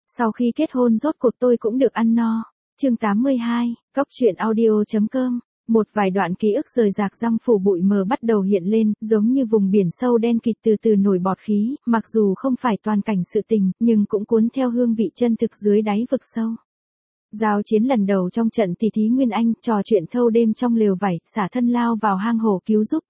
Sau khi kết hôn rốt cuộc tôi cũng được ăn no. Chương 82, Cóc truyện audio.com. Một vài đoạn ký ức rời rạc răng phủ bụi mờ bắt đầu hiện lên, giống như vùng biển sâu đen kịt từ từ nổi bọt khí, mặc dù không phải toàn cảnh sự tình, nhưng cũng cuốn theo hương vị chân thực dưới đáy vực sâu. Giao chiến lần đầu trong trận tỷ thí Nguyên Anh, trò chuyện thâu đêm trong lều vải, xả thân lao vào hang hổ cứu giúp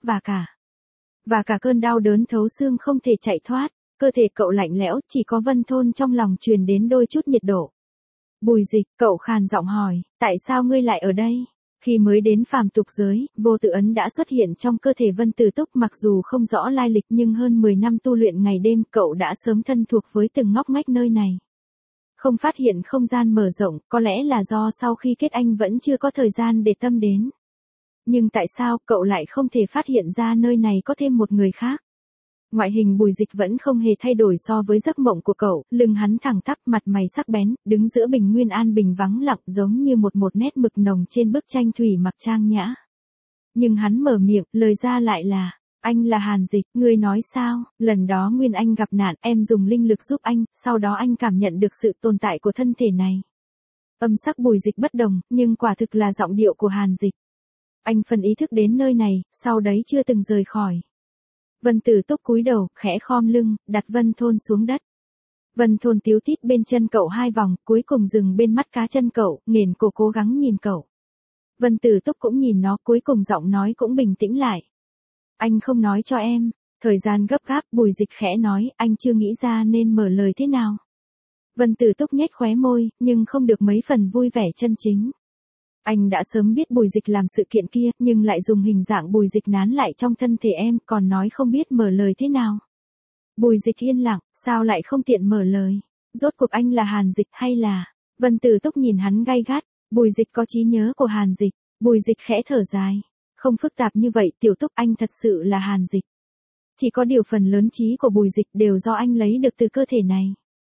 và cả cơn đau đớn thấu xương không thể chạy thoát, cơ thể cậu lạnh lẽo, chỉ có Vân Thôn trong lòng truyền đến đôi chút nhiệt độ. Bùi Dịch, cậu khàn giọng hỏi, tại sao ngươi lại ở đây? Khi mới đến phàm tục giới, vô tự ấn đã xuất hiện trong cơ thể Vân Tử Túc, mặc dù không rõ lai lịch nhưng hơn 10 năm tu luyện ngày đêm, cậu đã sớm thân thuộc với từng ngóc ngách nơi này. Không phát hiện không gian mở rộng, có lẽ là do sau khi kết anh vẫn chưa có thời gian để tâm đến. Nhưng tại sao cậu lại không thể phát hiện ra nơi này có thêm một người khác? Ngoại hình Bùi Dịch vẫn không hề thay đổi so với giấc mộng của cậu, lưng hắn thẳng tắp, mặt mày sắc bén, đứng giữa bình nguyên an bình vắng lặng giống như một nét mực nồng trên bức tranh thủy mặc trang nhã. Nhưng hắn mở miệng, lời ra lại là, anh là Hàn Dịch, ngươi nói sao, lần đó Nguyên Anh gặp nạn, em dùng linh lực giúp anh, sau đó anh cảm nhận được sự tồn tại của thân thể này. Âm sắc Bùi Dịch bất đồng, nhưng quả thực là giọng điệu của Hàn Dịch. Anh phần ý thức đến nơi này, sau đấy chưa từng rời khỏi. Vân Tử Túc cúi đầu, khẽ khom lưng, đặt Vân Thôn xuống đất. Vân Thôn tíu tít bên chân cậu 2 vòng, cuối cùng dừng bên mắt cá chân cậu, nghển cổ cố gắng nhìn cậu. Vân Tử Túc cũng nhìn nó, cuối cùng giọng nói cũng bình tĩnh lại. Anh không nói cho em. Thời gian gấp gáp, Bùi Dịch khẽ nói, anh chưa nghĩ ra nên mở lời thế nào. Vân Tử Túc nhếch khóe môi, nhưng không được mấy phần vui vẻ chân chính. Anh đã sớm biết Bùi Dịch làm sự kiện kia, nhưng lại dùng hình dạng Bùi Dịch nán lại trong thân thể em, còn nói không biết mở lời thế nào. Bùi Dịch yên lặng, sao lại không tiện mở lời? Rốt cuộc anh là Hàn Dịch hay là... Vân Tử Túc nhìn hắn gay gắt, Bùi Dịch có trí nhớ của Hàn Dịch. Bùi Dịch khẽ thở dài. Không phức tạp như vậy, Tiểu Túc, anh thật sự là Hàn Dịch. Chỉ có điều phần lớn trí của Bùi Dịch đều do anh lấy được từ cơ thể này.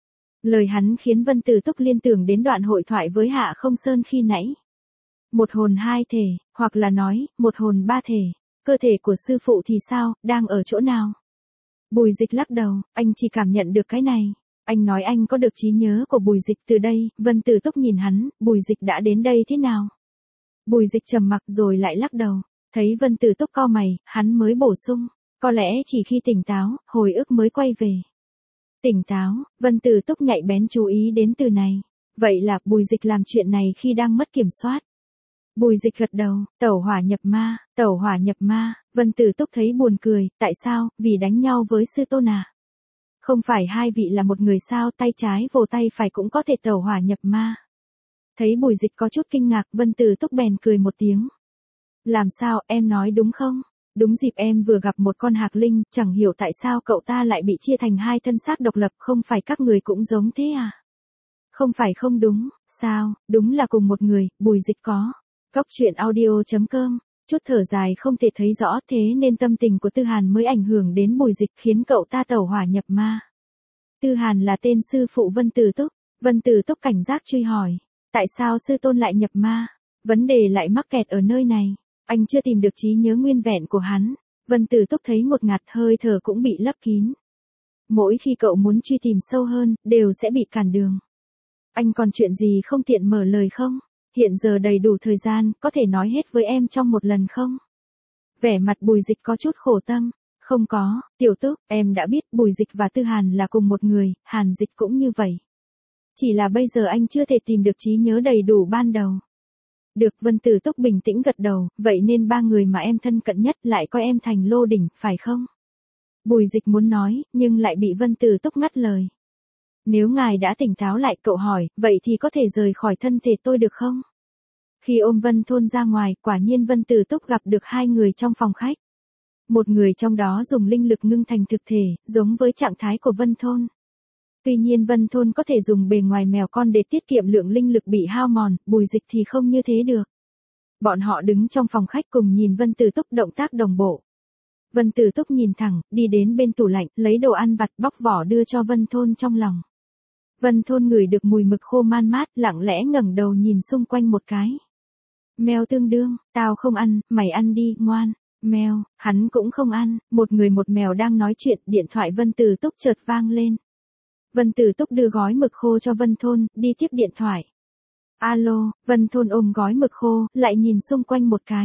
Lời hắn khiến Vân Tử Túc liên tưởng đến đoạn hội thoại với Hạ Không Sơn khi nãy. Một hồn 2 thể, hoặc là nói, một hồn 3 thể. Cơ thể của sư phụ thì sao, đang ở chỗ nào? Bùi Dịch lắc đầu, anh chỉ cảm nhận được cái này. Anh nói anh có được trí nhớ của Bùi Dịch từ đây. Vân Tử Túc nhìn hắn, Bùi Dịch đã đến đây thế nào? Bùi Dịch trầm mặc rồi lại lắc đầu. Thấy Vân Tử Túc cau mày, hắn mới bổ sung, có lẽ chỉ khi tỉnh táo, hồi ức mới quay về. Tỉnh táo, Vân Tử Túc nhạy bén chú ý đến từ này. Vậy là Bùi Dịch làm chuyện này khi đang mất kiểm soát. Bùi Dịch gật đầu, tẩu hỏa nhập ma, Vân Tử Túc thấy buồn cười, tại sao, vì đánh nhau với sư tôn à? Không phải hai vị là một người sao, tay trái vồ tay phải cũng có thể tẩu hỏa nhập ma. Thấy Bùi Dịch có chút kinh ngạc, Vân Tử Túc bèn cười một tiếng. Làm sao, em nói đúng không? Đúng dịp em vừa gặp một con hạc linh, chẳng hiểu tại sao cậu ta lại bị chia thành 2 thân xác độc lập, không phải các người cũng giống thế à? Không phải không đúng, sao, đúng là cùng một người, Bùi Dịch có. Cóc truyện audio.com, chút thở dài không thể thấy rõ, thế nên tâm tình của Tư Hàn mới ảnh hưởng đến Bùi Dịch, khiến cậu ta tẩu hỏa nhập ma. Tư Hàn là tên sư phụ Vân Tử Túc. Vân Tử Túc cảnh giác truy hỏi, tại sao sư tôn lại nhập ma? Vấn đề lại mắc kẹt ở nơi này. Anh chưa tìm được trí nhớ nguyên vẹn của hắn. Vân Tử Túc thấy một ngạt, hơi thở cũng bị lấp kín. Mỗi khi cậu muốn truy tìm sâu hơn, đều sẽ bị cản đường. Anh còn chuyện gì không tiện mở lời không? Hiện giờ đầy đủ thời gian, có thể nói hết với em trong một lần không? Vẻ mặt Bùi Dịch có chút khổ tâm. Không có, Tiểu Túc, em đã biết Bùi Dịch và Tư Hàn là cùng một người, Hàn Dịch cũng như vậy. Chỉ là bây giờ anh chưa thể tìm được trí nhớ đầy đủ ban đầu. Được, Vân Tử Túc bình tĩnh gật đầu, vậy nên 3 người mà em thân cận nhất lại coi em thành lô đỉnh, phải không? Bùi Dịch muốn nói, nhưng lại bị Vân Tử Túc ngắt lời. Nếu ngài đã tỉnh táo lại, cậu hỏi, vậy thì có thể rời khỏi thân thể tôi được không? Khi ôm Vân Thôn ra ngoài, quả nhiên Vân Tử Túc gặp được 2 người trong phòng khách. Một người trong đó dùng linh lực ngưng thành thực thể, giống với trạng thái của Vân Thôn. Tuy nhiên Vân Thôn có thể dùng bề ngoài mèo con để tiết kiệm lượng linh lực bị hao mòn, Bùi Dịch thì không như thế được. Bọn họ đứng trong phòng khách cùng nhìn Vân Tử Túc động tác đồng bộ. Vân Tử Túc nhìn thẳng, đi đến bên tủ lạnh, lấy đồ ăn vặt bóc vỏ đưa cho Vân Thôn trong lòng. Vân Thôn ngửi được mùi mực khô man mát, lặng lẽ ngẩng đầu nhìn xung quanh một cái. Mèo tương đương, tao không ăn, mày ăn đi, ngoan. Mèo, hắn cũng không ăn, một người một mèo đang nói chuyện, điện thoại Vân Tử Túc chợt vang lên. Vân Tử Túc đưa gói mực khô cho Vân Thôn, đi tiếp điện thoại. Alo, Vân Thôn ôm gói mực khô, lại nhìn xung quanh một cái.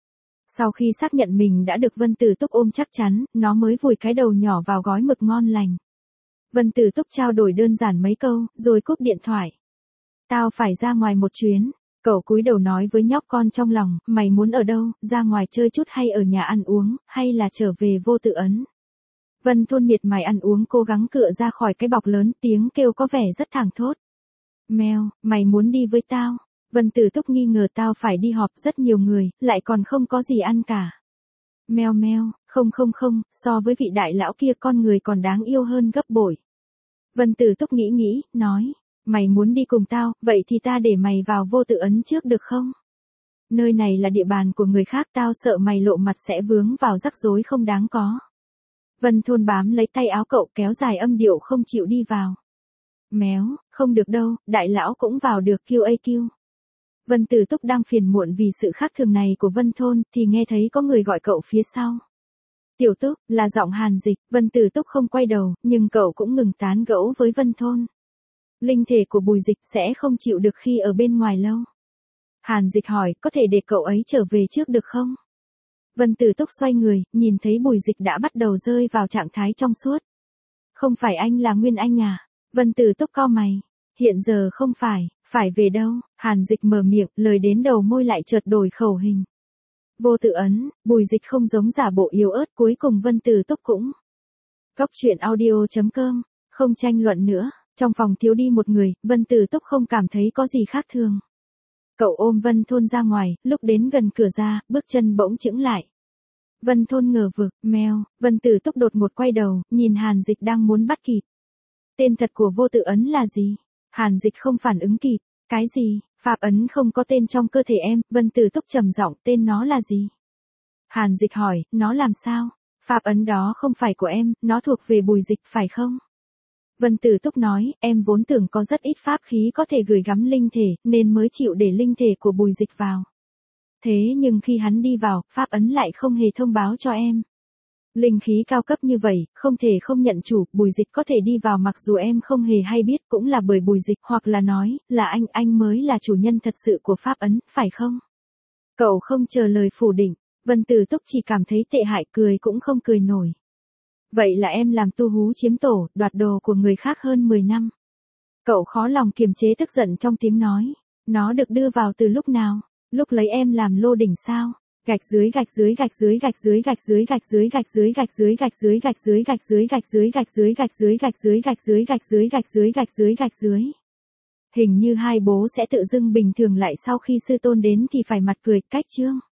Sau khi xác nhận mình đã được Vân Tử Túc ôm chắc chắn, nó mới vùi cái đầu nhỏ vào gói mực ngon lành. Vân Tử Túc trao đổi đơn giản mấy câu, rồi cúp điện thoại. Tao phải ra ngoài một chuyến. Cậu cúi đầu nói với nhóc con trong lòng, mày muốn ở đâu, ra ngoài chơi chút hay ở nhà ăn uống, hay là trở về Vô Tự Ấn. Vân Thôn miệt mài ăn uống cố gắng cựa ra khỏi cái bọc lớn, tiếng kêu có vẻ rất thảng thốt. Mèo, mày muốn đi với tao? Vân Tử Túc nghi ngờ tao phải đi họp rất nhiều người, lại còn không có gì ăn cả. Mèo mèo, không, so với vị đại lão kia con người còn đáng yêu hơn gấp bội. Vân Tử Túc nghĩ, nói, mày muốn đi cùng tao, vậy thì ta để mày vào Vô Tự Ấn trước được không? Nơi này là địa bàn của người khác, tao sợ mày lộ mặt sẽ vướng vào rắc rối không đáng có. Vân Thôn bám lấy tay áo cậu kéo dài âm điệu không chịu đi vào. Méo, không được đâu, đại lão cũng vào được QAQ. Vân Tử Túc đang phiền muộn vì sự khác thường này của Vân Thôn, thì nghe thấy có người gọi cậu phía sau. Tiểu Túc, là giọng Hàn Dịch. Vân Tử Túc không quay đầu, nhưng cậu cũng ngừng tán gẫu với Vân Thôn. Linh thể của Bùi Dịch sẽ không chịu được khi ở bên ngoài lâu. Hàn Dịch hỏi, có thể để cậu ấy trở về trước được không? Vân Tử Túc xoay người, nhìn thấy Bùi Dịch đã bắt đầu rơi vào trạng thái trong suốt. Không phải anh là Nguyên Anh à? Vân Tử Túc cau mày. Hiện giờ không phải về đâu? Hàn Dịch mở miệng, lời đến đầu môi lại chợt đổi khẩu hình. Vô Tự Ấn, Bùi Dịch không giống giả bộ yếu ớt, cuối cùng Vân Tử Túc cũng. Cóc truyện audio.com, không tranh luận nữa, trong phòng thiếu đi một người, Vân Tử Túc không cảm thấy có gì khác thường. Cậu ôm Vân Thôn ra ngoài, lúc đến gần cửa ra, bước chân bỗng chững lại. Vân Thôn ngờ vực, mèo, Vân Tử Túc đột ngột quay đầu, nhìn Hàn Dịch đang muốn bắt kịp. Tên thật của Vô Tự Ấn là gì? Hàn Dịch không phản ứng kịp. Cái gì? Pháp ấn không có tên trong cơ thể em. Vân Tử Túc trầm giọng, tên nó là gì? Hàn Dịch hỏi, nó làm sao? Pháp ấn đó không phải của em, nó thuộc về Bùi Dịch phải không? Vân Tử Túc nói, em vốn tưởng có rất ít pháp khí có thể gửi gắm linh thể, nên mới chịu để linh thể của Bùi Dịch vào. Thế nhưng khi hắn đi vào, pháp ấn lại không hề thông báo cho em. Linh khí cao cấp như vậy, không thể không nhận chủ, Bùi Dịch có thể đi vào mặc dù em không hề hay biết, cũng là bởi Bùi Dịch, hoặc là nói, là anh mới là chủ nhân thật sự của pháp ấn, phải không? Cậu không chờ lời phủ định, Vân Tử Túc chỉ cảm thấy tệ hại, cười cũng không cười nổi. Vậy là em làm tu hú chiếm tổ, đoạt đồ của người khác hơn 10 năm. Cậu khó lòng kiềm chế tức giận trong tiếng nói. Nó được đưa vào từ lúc nào? Lúc lấy em làm lô đỉnh sao? Gạch dưới gạch dưới gạch dưới gạch dưới gạch dưới gạch dưới gạch dưới gạch dưới gạch dưới gạch dưới gạch dưới gạch dưới gạch dưới gạch dưới gạch dưới gạch dưới gạch dưới gạch dưới gạch dưới gạch dưới. Hình như hai bố sẽ tự dưng bình thường lại sau khi sư tôn đến thì phải mặt cười, cách chương.